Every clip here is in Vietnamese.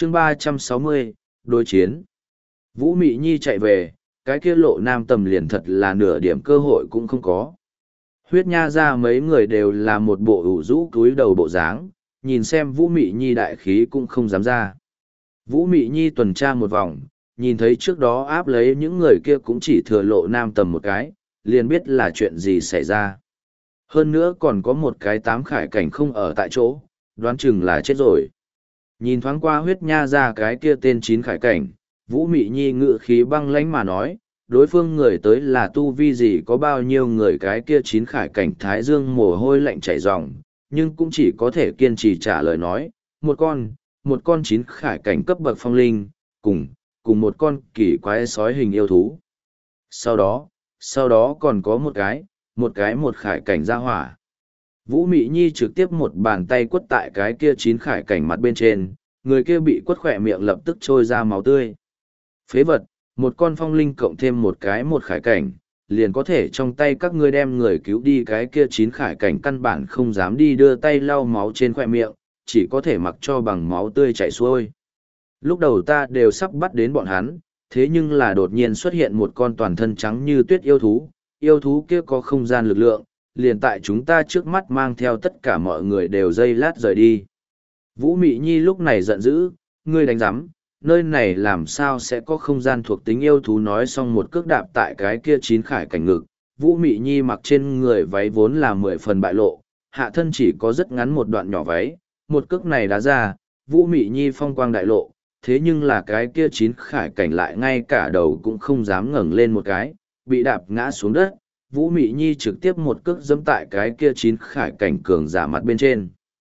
chương 360, đối chiến. Vũ Mị Nhi chạy về, cái kia Lộ Nam Tầm liền thật là nửa điểm cơ hội cũng không có. Huyết Nha ra mấy người đều là một bộ ủ rũ cúi đầu bộ dáng, nhìn xem Vũ Mị Nhi đại khí cũng không dám ra. Vũ Mị Nhi tuần tra một vòng, nhìn thấy trước đó áp lấy những người kia cũng chỉ thừa Lộ Nam Tầm một cái, liền biết là chuyện gì xảy ra. Hơn nữa còn có một cái tám khải cảnh không ở tại chỗ, đoán chừng là chết rồi. Nhìn thoáng qua Huyết Nha ra cái kia tên chín khải cảnh, Vũ Mị Nhi ngự khí băng lãnh mà nói, đối phương người tới là tu vi gì có bao nhiêu người, cái kia chín khải cảnh Thái Dương mồ hôi lạnh chảy ròng, nhưng cũng chỉ có thể kiên trì trả lời nói, một con chín khải cảnh cấp bậc phong linh, cùng một con kỳ quái sói hình yêu thú. Sau đó còn có một khải cảnh gia hỏa. Vũ Mị Nhi trực tiếp một bàn tay quất tại cái kia chín khải cảnh mặt bên trên, người kia bị quất khỏe miệng lập tức trôi ra máu tươi. Phế vật, một con phong linh cộng thêm một khải cảnh, liền có thể trong tay các ngươi đem người cứu đi, cái kia chín khải cảnh căn bản không dám đi đưa tay lau máu trên khỏe miệng, chỉ có thể mặc cho bằng máu tươi chảy xuôi. Lúc đầu ta đều sắp bắt đến bọn hắn, thế nhưng là đột nhiên xuất hiện một con toàn thân trắng như tuyết yêu thú kia có không gian lực lượng, liền tại chúng ta trước mắt mang theo tất cả mọi người đều dây lát rời đi. Vũ Mị Nhi lúc này giận dữ, ngươi đánh rắm, nơi này làm sao sẽ có không gian thuộc tính yêu thú, nói xong một cước đạp tại cái kia chín khải cảnh ngực. Vũ Mị Nhi mặc trên người váy vốn là 10 phần bại lộ, hạ thân chỉ có rất ngắn một đoạn nhỏ váy, một cước này đá ra, Vũ Mị Nhi phong quang đại lộ, thế nhưng là cái kia chín khải cảnh lại ngay cả đầu cũng không dám ngẩng lên một cái, bị đạp ngã xuống đất. Vũ Mị Nhi trực tiếp một cước giẫm tại cái kia chín khải cảnh cường giả mặt bên trên.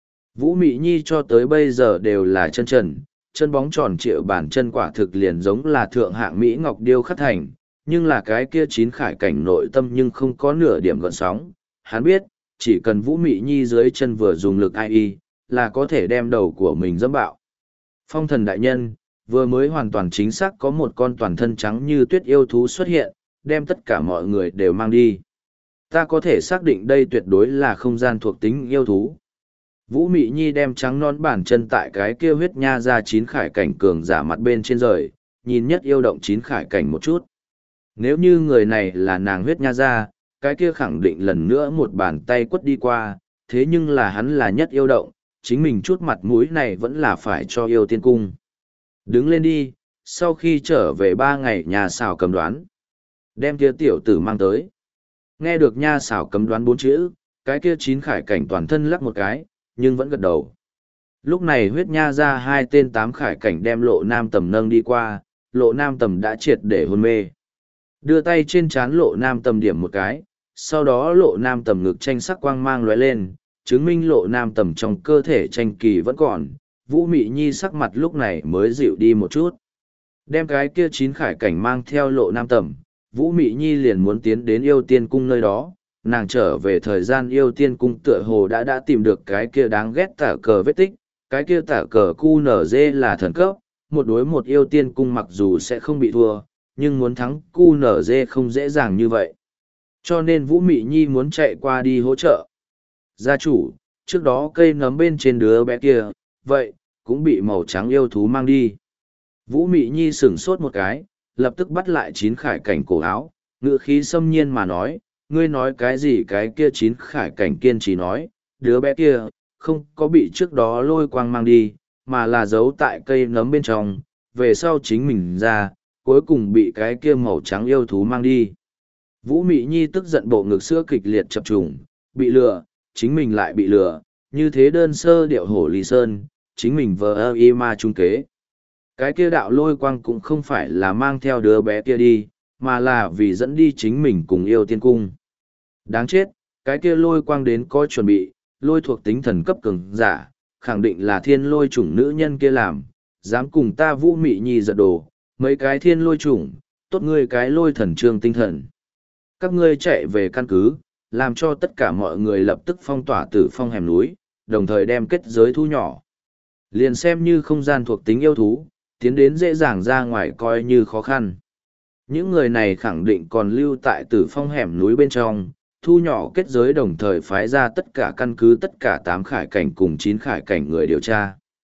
Vũ Mị Nhi cho tới bây giờ đều là chân trần, chân bóng tròn trịa, bàn chân quả thực liền giống là thượng hạng Mỹ Ngọc điêu khắc thành, nhưng là cái kia chín khải cảnh nội tâm nhưng không có nửa điểm gợn sóng. Hắn biết, chỉ cần Vũ Mị Nhi dưới chân vừa dùng lực ai là có thể đem đầu của mình dẫm bạo. Phong thần đại nhân, vừa mới hoàn toàn chính xác có một con toàn thân trắng như tuyết yêu thú xuất hiện, đem tất cả mọi người đều mang đi. Ta có thể xác định đây tuyệt đối là không gian thuộc tính yêu thú. Vũ Mị Nhi đem trắng non bàn chân tại cái kia Huyết Nha ra chín khải cảnh cường giả mặt bên trên rời, nhìn nhất yêu động chín khải cảnh một chút. Nếu như người này là nàng Huyết Nha ra, cái kia khẳng định lần nữa một bàn tay quất đi qua, thế nhưng là hắn là nhất yêu động, chính mình chút mặt mũi này vẫn là phải cho yêu tiên cung. Đứng lên đi, sau khi trở về 3 ngày nhà xảo cầm đoán. Đem kia tiểu tử mang tới. Nghe được nha xảo cấm đoán 4 chữ, cái kia chín khải cảnh toàn thân lắc một cái, nhưng vẫn gật đầu. Lúc này Huyết Nha ra 2 tên 8 khải cảnh đem Lộ Nam Tầm nâng đi qua, Lộ Nam Tầm đã triệt để hôn mê. Đưa tay trên trán Lộ Nam Tầm điểm một cái, sau đó Lộ Nam Tầm ngực tranh sắc quang mang lóe lên, chứng minh Lộ Nam Tầm trong cơ thể tranh kỳ vẫn còn. Vũ Mị Nhi sắc mặt lúc này mới dịu đi một chút. Đem cái kia chín khải cảnh mang theo Lộ Nam Tầm, Vũ Mị Nhi liền muốn tiến đến yêu tiên cung nơi đó. Nàng trở về thời gian yêu tiên cung tựa hồ đã tìm được cái kia đáng ghét tả cờ vết tích, cái kia tả cờ QNZ là thần cấp, một đối một yêu tiên cung mặc dù sẽ không bị thua, nhưng muốn thắng QNZ không dễ dàng như vậy. Cho nên Vũ Mị Nhi muốn chạy qua đi hỗ trợ. Gia chủ, trước đó cây nấm bên trên đứa bé kia, vậy, cũng bị màu trắng yêu thú mang đi. Vũ Mị Nhi sửng sốt một cái, lập tức bắt lại chín khải cảnh cổ áo, ngựa khí xâm nhiên mà nói, ngươi nói cái gì? Cái kia chín khải cảnh kiên trì nói, đứa bé kia, không có bị trước đó lôi quang mang đi, mà là giấu tại cây nấm bên trong, về sau chính mình ra, cuối cùng bị cái kia màu trắng yêu thú mang đi. Vũ Mị Nhi tức giận bộ ngực sữa kịch liệt chập trùng, bị lừa, chính mình lại bị lừa, như thế đơn sơ điệu hổ ly sơn, chính mình vờ y ma trung kế. Cái kia đạo lôi quang cũng không phải là mang theo đứa bé kia đi, mà là vì dẫn đi chính mình cùng yêu tiên cung. Đáng chết, cái kia lôi quang đến có chuẩn bị, lôi thuộc tính thần cấp cường giả, khẳng định là thiên lôi chủng nữ nhân kia làm, dám cùng ta Vũ Mị Nhi giật đồ, mấy cái thiên lôi chủng, tốt ngươi cái lôi thần trương tinh thần. Các ngươi chạy về căn cứ, làm cho tất cả mọi người lập tức phong tỏa Tử Phong hẻm núi, đồng thời đem kết giới thu nhỏ. Liền xem như không gian thuộc tính yêu thú, tiến đến dễ dàng ra ngoài coi như khó khăn. Những người này khẳng định còn lưu tại Tử Phong hẻm núi bên trong, thu nhỏ kết giới đồng thời phái ra tất cả căn cứ tất cả 8 khải cảnh cùng 9 khải cảnh người điều tra.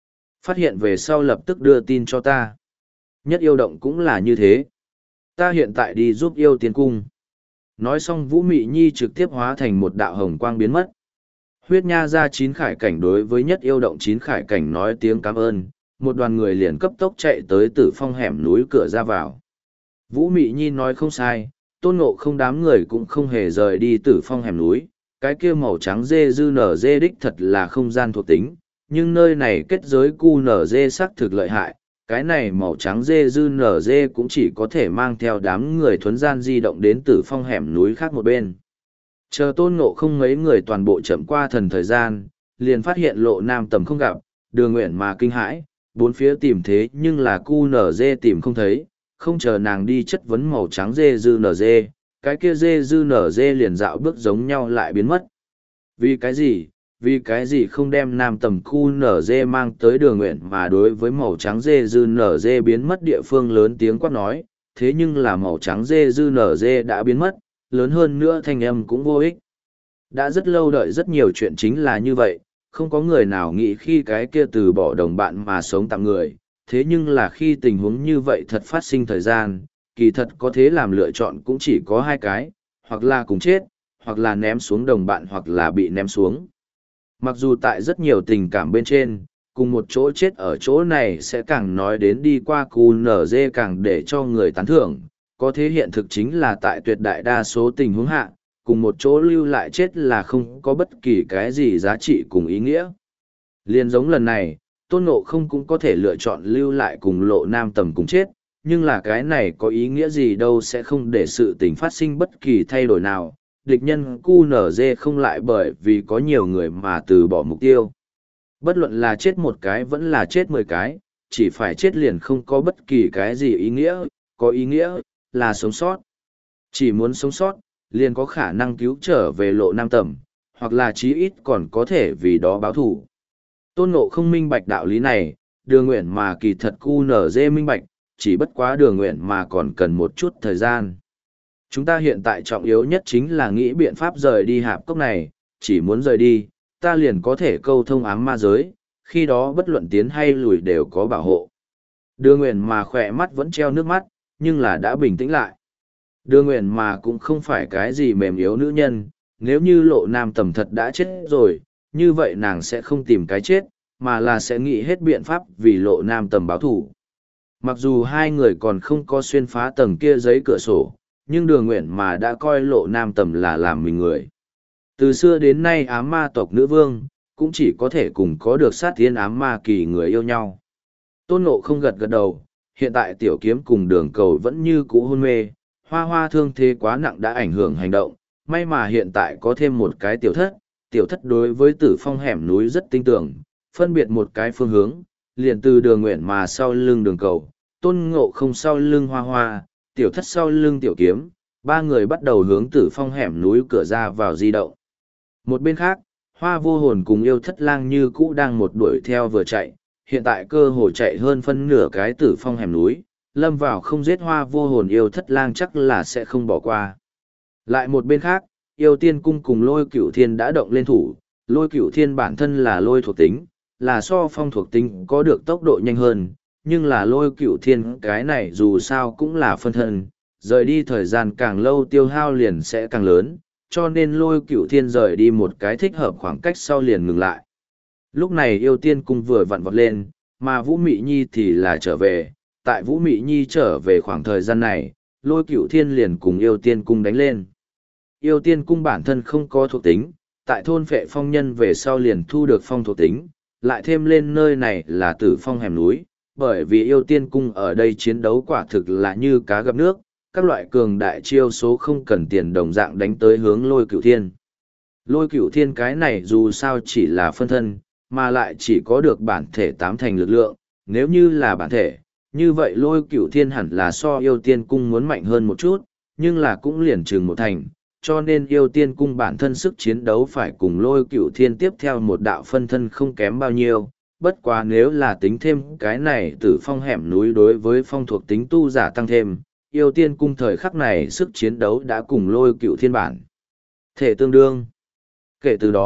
Phát hiện về sau lập tức đưa tin cho ta. Nhất yêu động cũng là như thế. Ta hiện tại đi giúp yêu tiên cung. Nói xong Vũ Mị Nhi trực tiếp hóa thành một đạo hồng quang biến mất. Huyết Nha ra chín khải cảnh đối với nhất yêu động chín khải cảnh nói tiếng cảm ơn, một đoàn người liền cấp tốc chạy tới Tử Phong hẻm núi cửa ra vào. Vũ Mị Nhi nói không sai, Tôn Ngộ Không đám người cũng không hề rời đi Tử Phong hẻm núi, cái kia màu trắng dê dư nở dê đích thật là không gian thuộc tính, nhưng nơi này kết giới cu nở dê xác thực lợi hại, cái này màu trắng dê dư nở dê cũng chỉ có thể mang theo đám người thuấn gian di động đến Tử Phong hẻm núi khác một bên. Chờ Tôn Ngộ Không mấy người toàn bộ chậm qua thần thời gian, liền phát hiện Lộ Nam Tầm không gặp, Đường Nguyện mà kinh hãi, bốn phía tìm thế nhưng là cu nở dê tìm không thấy, không chờ nàng đi chất vấn màu trắng dê dư nở dê, cái kia dê dư nở dê liền dạo bước giống nhau lại biến mất. Vì cái gì? Vì cái gì không đem Nam Tầm cu nở dê mang tới Đường Nguyện mà đối với màu trắng dê dư nở dê biến mất địa phương lớn tiếng quát nói, thế nhưng là màu trắng dê dư nở dê đã biến mất, lớn hơn nữa thanh âm cũng vô ích. Đã rất lâu đợi rất nhiều chuyện chính là như vậy, không có người nào nghĩ khi cái kia từ bỏ đồng bạn mà sống tạm người, thế nhưng là khi tình huống như vậy thật phát sinh thời gian, kỳ thật có thế làm lựa chọn cũng chỉ có hai cái, hoặc là cùng chết, hoặc là ném xuống đồng bạn hoặc là bị ném xuống. Mặc dù tại rất nhiều tình cảm bên trên, cùng một chỗ chết ở chỗ này sẽ càng nói đến đi qua QNZ càng để cho người tán thưởng, có thế hiện thực chính là tại tuyệt đại đa số tình huống hạ, cùng một chỗ lưu lại chết là không có bất kỳ cái gì giá trị cùng ý nghĩa. Liên giống lần này, Tôn Ngộ Không cũng có thể lựa chọn lưu lại cùng Lộ Nam Tầm cùng chết, nhưng là cái này có ý nghĩa gì đâu, sẽ không để sự tình phát sinh bất kỳ thay đổi nào. Địch nhân QNZ không lại bởi vì có nhiều người mà từ bỏ mục tiêu. Bất luận là chết một cái vẫn là chết 10 cái, chỉ phải chết liền không có bất kỳ cái gì ý nghĩa, có ý nghĩa là sống sót. Chỉ muốn sống sót, liền có khả năng cứu trở về Lộ Nam Tầm, hoặc là chí ít còn có thể vì đó báo thù. Tôn Ngộ Không minh bạch đạo lý này, Đường Nguyện mà kỳ thật QNZ minh bạch, chỉ bất quá Đường Nguyện mà còn cần một chút thời gian. Chúng ta hiện tại trọng yếu nhất chính là nghĩ biện pháp rời đi hạp cốc này, chỉ muốn rời đi, ta liền có thể câu thông ám ma giới, khi đó bất luận tiến hay lùi đều có bảo hộ. Đường Nguyện mà khỏe mắt vẫn treo nước mắt, nhưng là đã bình tĩnh lại. Đường Nguyện mà cũng không phải cái gì mềm yếu nữ nhân, nếu như Lộ Nam Tầm thật đã chết rồi, như vậy nàng sẽ không tìm cái chết, mà là sẽ nghĩ hết biện pháp vì Lộ Nam Tầm báo thù. Mặc dù hai người còn không có xuyên phá tầng kia giấy cửa sổ, nhưng Đường Nguyện mà đã coi Lộ Nam Tầm là làm mình người. Từ xưa đến nay ám ma tộc nữ vương, cũng chỉ có thể cùng có được sát thiên ám ma kỳ người yêu nhau. Tôn Ngộ Không gật gật đầu, hiện tại tiểu kiếm cùng Đường Cầu vẫn như cũ hôn mê, Hoa Hoa thương thế quá nặng đã ảnh hưởng hành động, may mà hiện tại có thêm một cái tiểu thất đối với Tử Phong hẻm núi rất tinh tưởng, phân biệt một cái phương hướng, liền từ Đường Nguyện mà sau lưng Đường Cầu, Tôn Ngộ Không sau lưng Hoa Hoa, tiểu thất sau lưng tiểu kiếm, ba người bắt đầu hướng Tử Phong hẻm núi cửa ra vào di động. Một bên khác, Hoa Vô Hồn cùng Yêu Thất Lang như cũ đang một đuổi theo vừa chạy, hiện tại cơ hội chạy hơn phân nửa cái Tử Phong hẻm núi, lâm vào không giết Hoa Vô Hồn Yêu Thất Lang chắc là sẽ không bỏ qua. Lại một bên khác, Yêu Tiên Cung cùng Lôi Cửu Thiên đã động lên thủ, Lôi Cửu Thiên bản thân là lôi thuộc tính, là so phong thuộc tính có được tốc độ nhanh hơn, nhưng là Lôi Cửu Thiên cái này dù sao cũng là phân thân, rời đi thời gian càng lâu tiêu hao liền sẽ càng lớn, cho nên Lôi Cửu Thiên rời đi một cái thích hợp khoảng cách sau liền ngừng lại. Lúc này Yêu Tiên Cung vừa vặn vọt lên, mà Vũ Mị Nhi thì là trở về, tại Vũ Mị Nhi trở về khoảng thời gian này, Lôi Cửu Thiên liền cùng Yêu Tiên Cung đánh lên. Yêu Tiên Cung bản thân không có thuộc tính, tại thôn phệ phong nhân về sau liền thu được phong thuộc tính, lại thêm lên nơi này là Tử Phong hẻm núi, bởi vì Yêu Tiên Cung ở đây chiến đấu quả thực là như cá gặp nước, các loại cường đại chiêu số không cần tiền đồng dạng đánh tới hướng Lôi Cửu Thiên. Lôi Cửu Thiên cái này dù sao chỉ là phân thân, mà lại chỉ có được bản thể tám thành lực lượng, nếu như là bản thể, như vậy Lôi Cửu Thiên hẳn là so Yêu Tiên Cung muốn mạnh hơn một chút, nhưng là cũng liền chừng một thành, cho nên Yêu Tiên Cung bản thân sức chiến đấu phải cùng Lôi Cửu Thiên tiếp theo một đạo phân thân không kém bao nhiêu, bất quá nếu là tính thêm cái này Tử Phong hẻm núi đối với phong thuộc tính tu giả tăng thêm, Yêu Tiên Cung thời khắc này sức chiến đấu đã cùng Lôi Cửu Thiên bản thể tương đương. Kể từ đó,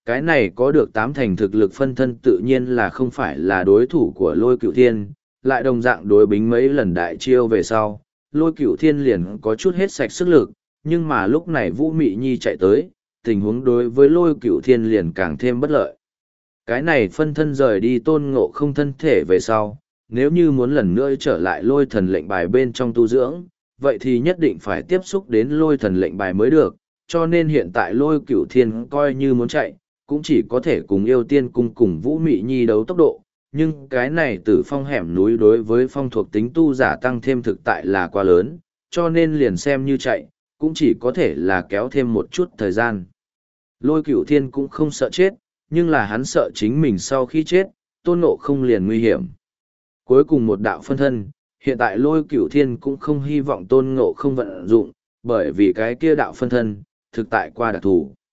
cái này có được 8 thành thực lực phân thân tự nhiên là không phải là đối thủ của lôi cựu thiên, lại đồng dạng đối bính mấy lần đại chiêu về sau, lôi cựu thiên liền có chút hết sạch sức lực, nhưng mà lúc này Vũ Mị Nhi chạy tới, tình huống đối với lôi cựu thiên liền càng thêm bất lợi. Cái này phân thân rời đi tôn ngộ không thân thể về sau, nếu như muốn lần nữa trở lại lôi thần lệnh bài bên trong tu dưỡng, vậy thì nhất định phải tiếp xúc đến lôi thần lệnh bài mới được, cho nên hiện tại lôi cửu thiên coi như muốn chạy, cũng chỉ có thể cùng yêu tiên cung cùng Vũ Mị Nhi đấu tốc độ, nhưng cái này từ phong hẻm núi đối với phong thuộc tính tu giả tăng thêm thực tại là quá lớn, cho nên liền xem như chạy, cũng chỉ có thể là kéo thêm một chút thời gian. Lôi cửu thiên cũng không sợ chết, nhưng là hắn sợ chính mình sau khi chết, tôn ngộ không liền nguy hiểm. Cuối cùng một đạo phân thân, hiện tại lôi cửu thiên cũng không hy vọng tôn ngộ không vận dụng, bởi vì cái kia đạo phân thân, thực tại qua đặc thù.